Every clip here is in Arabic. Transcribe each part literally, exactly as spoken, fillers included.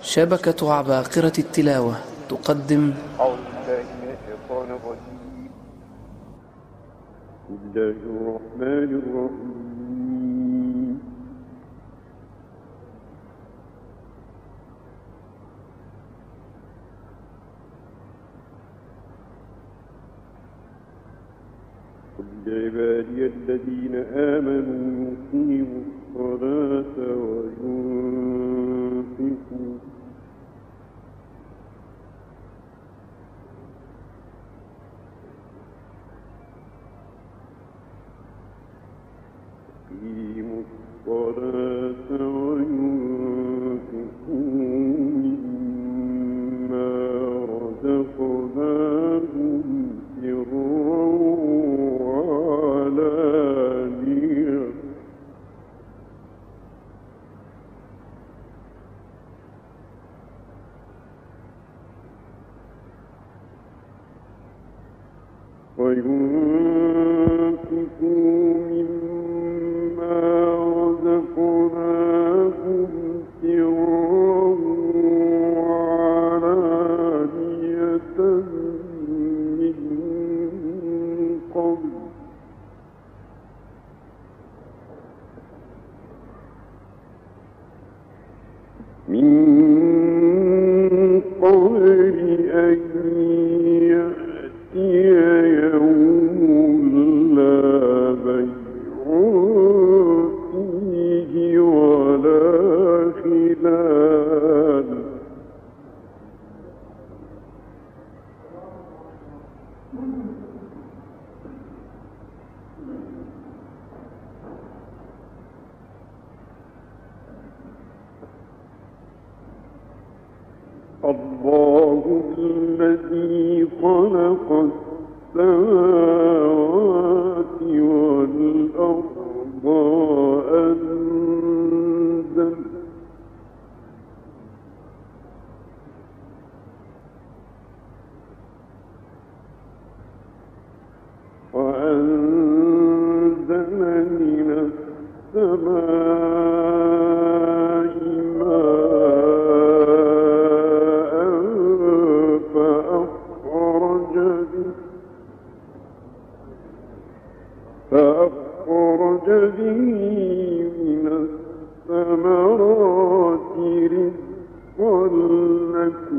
شبكة عباقرة التلاوة تقدم أعوذ بالله من الشيطان الرجيم. بسم الله الرحمن الرحيم. قل لعبادي الذين آمنوا يقيموا الصلاة وينفقوا يقيموا الصلاة وينفقوا مما رزقناهم سرا وعلانية وينفقوا مما رزقناهم سرا وعلانية من قبل من قبل أن يأتي يوم لا بيع فيه ولا خلال الله الذي خلق السماوات والأرض وأنزل وأنزل من السماء ماء فأخرج به فأخرج به من الثمرات رزقا لكم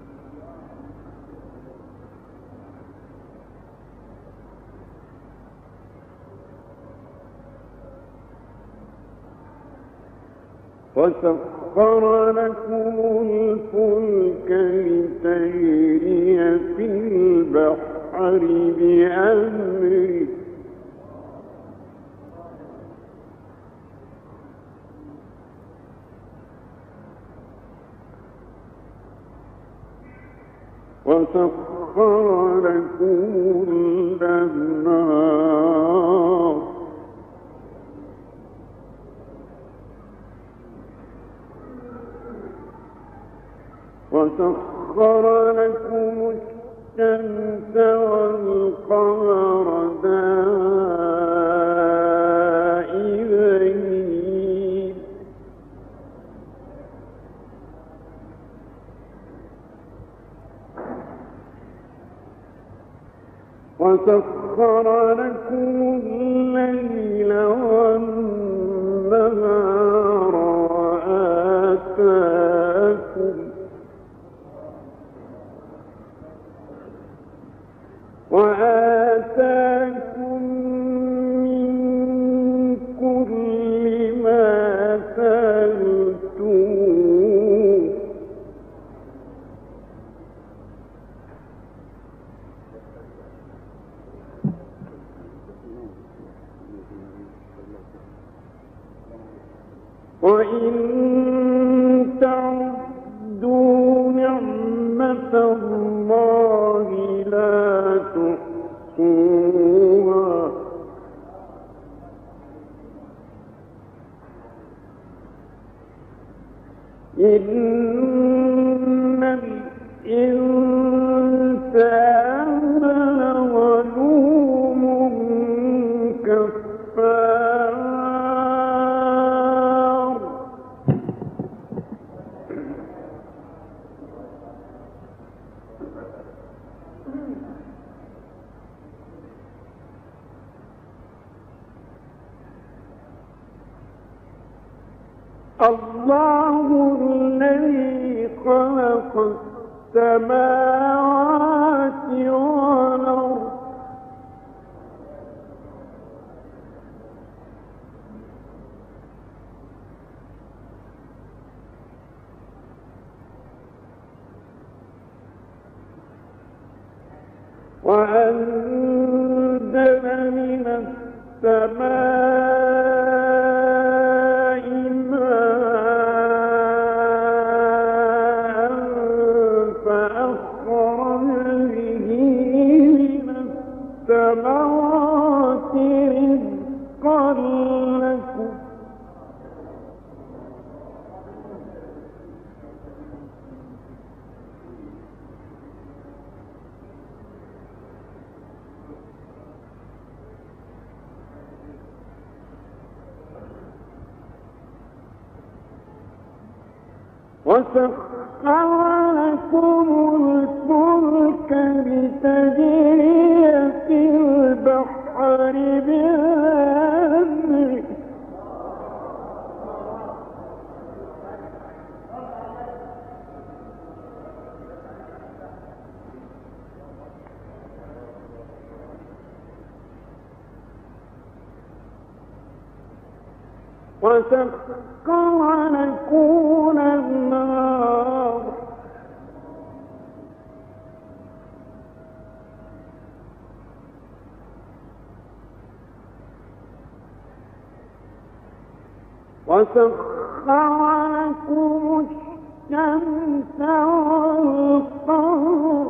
وسخر لكم الفلك لتجري في البحر بأمره وسخر لكم الأنهار وسخر لكم الشمس والقمر دائبين وسخر لكم الليل والنهار وآتاكم وآتاكم من كل ما سألتموه وإن تعدوا نعمة الله لا تحصوها إن الإنسان لظلوم كفار الله الذي خلق السماوات والأرض وأنزل من السماء ماء فأخرج به من الثمرات رزقا لكم وسخر لكم الفلك لتجري في البحر بأمره وسخر لكم النار وسخر لكم الشمس والقمر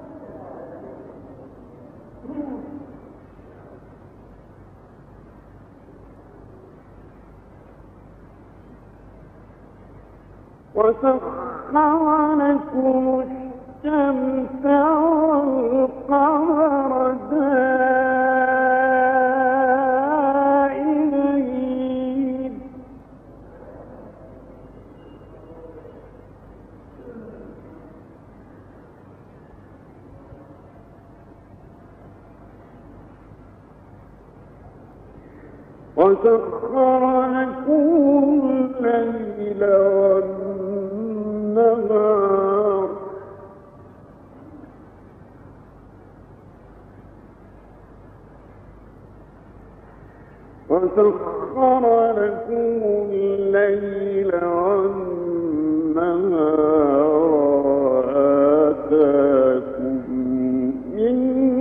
وسخر لكم الشمس والقمر دائبين وسخر لكم الليل والنهار وسخر لكم الليل والنهار آتاكم من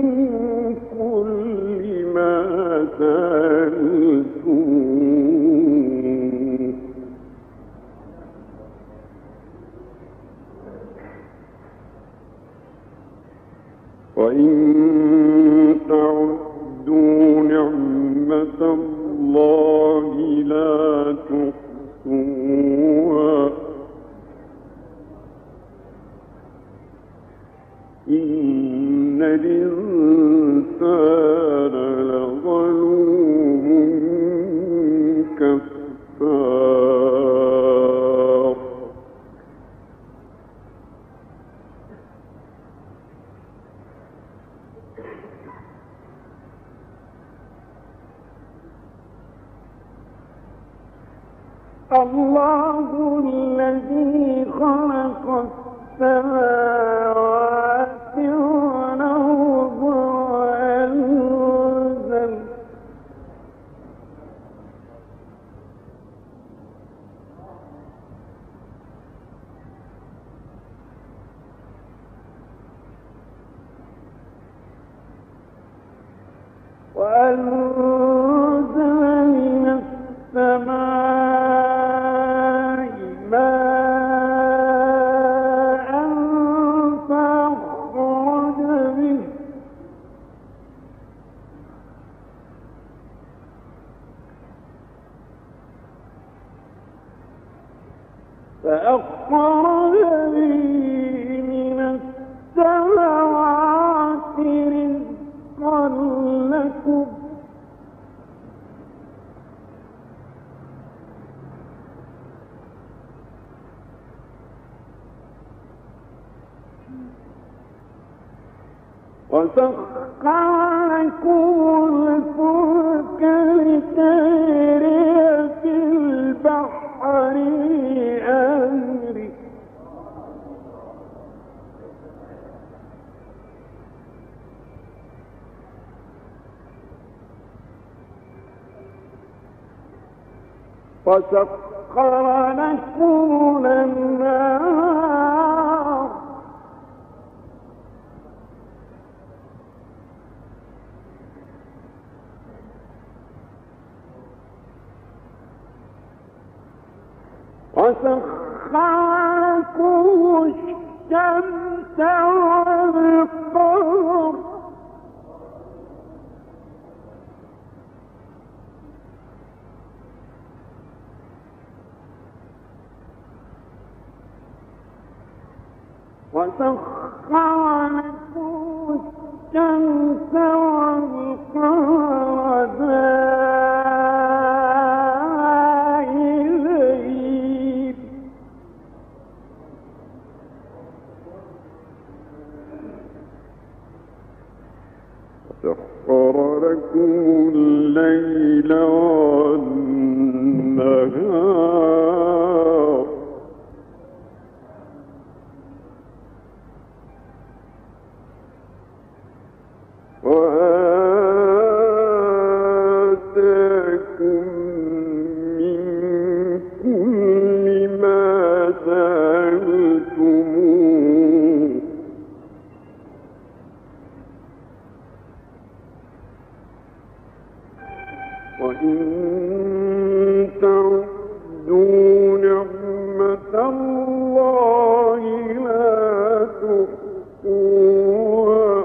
كل ما سألتموه وإن تعدوا نعمة الله لا تحصوها إن الإنسان لظلوم كفار الله الذي خلق السماوات والأرض وأنزل وأنزل من السماء ماء فأخرج به فأخرج به من الثمرات رزقا لكم وسخر لكم الفلك لتجري في البحر وسخر لكم الأنهار وسخر لكم الشمس والقمر وسخر لكم الشمس والقمر دائرين وسخر لكم الليل والنهار وآتاكم من كل ما سألتموه وإن تعدوا نعمة الله لا تحصوها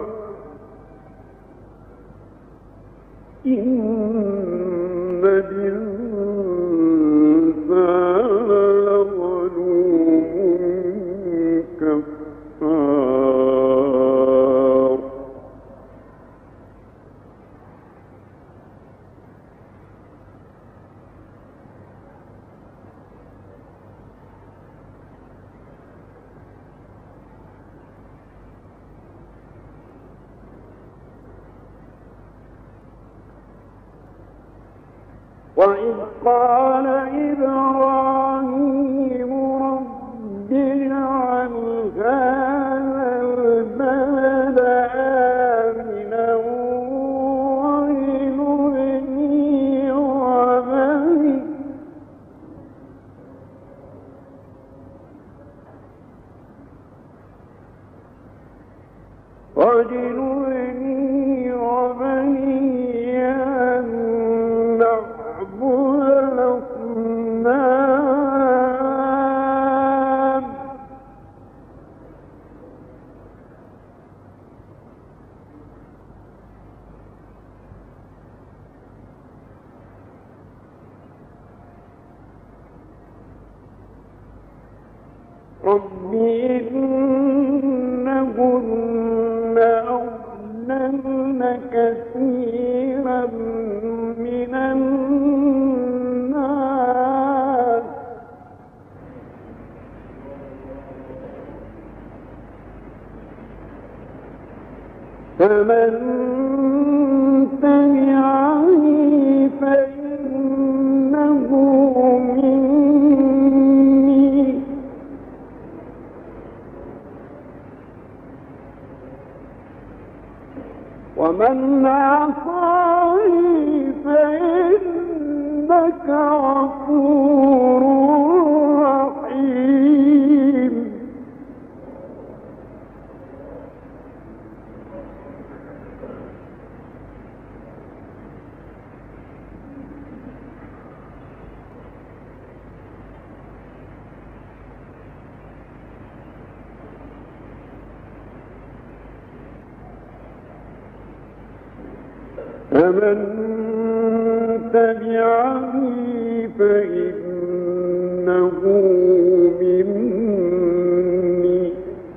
إن الإنسان لظلوم كفار وإذ قال إبراهيم رب اجعل هذا البلد آمنا واجنبني وبني واجنبني وبني أن نعبد الأصنام رب إنهن أضللن كثيرا من الناس فمن تبعني فإنه مني ومن عصاني فإنك غفور رحيم فمن تبعني فإنه مني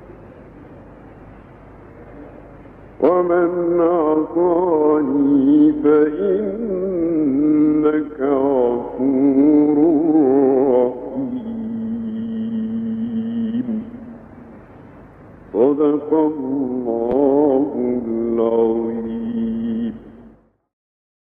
ومن عصاني فإنك غفور رحيم صدق الله العظيم.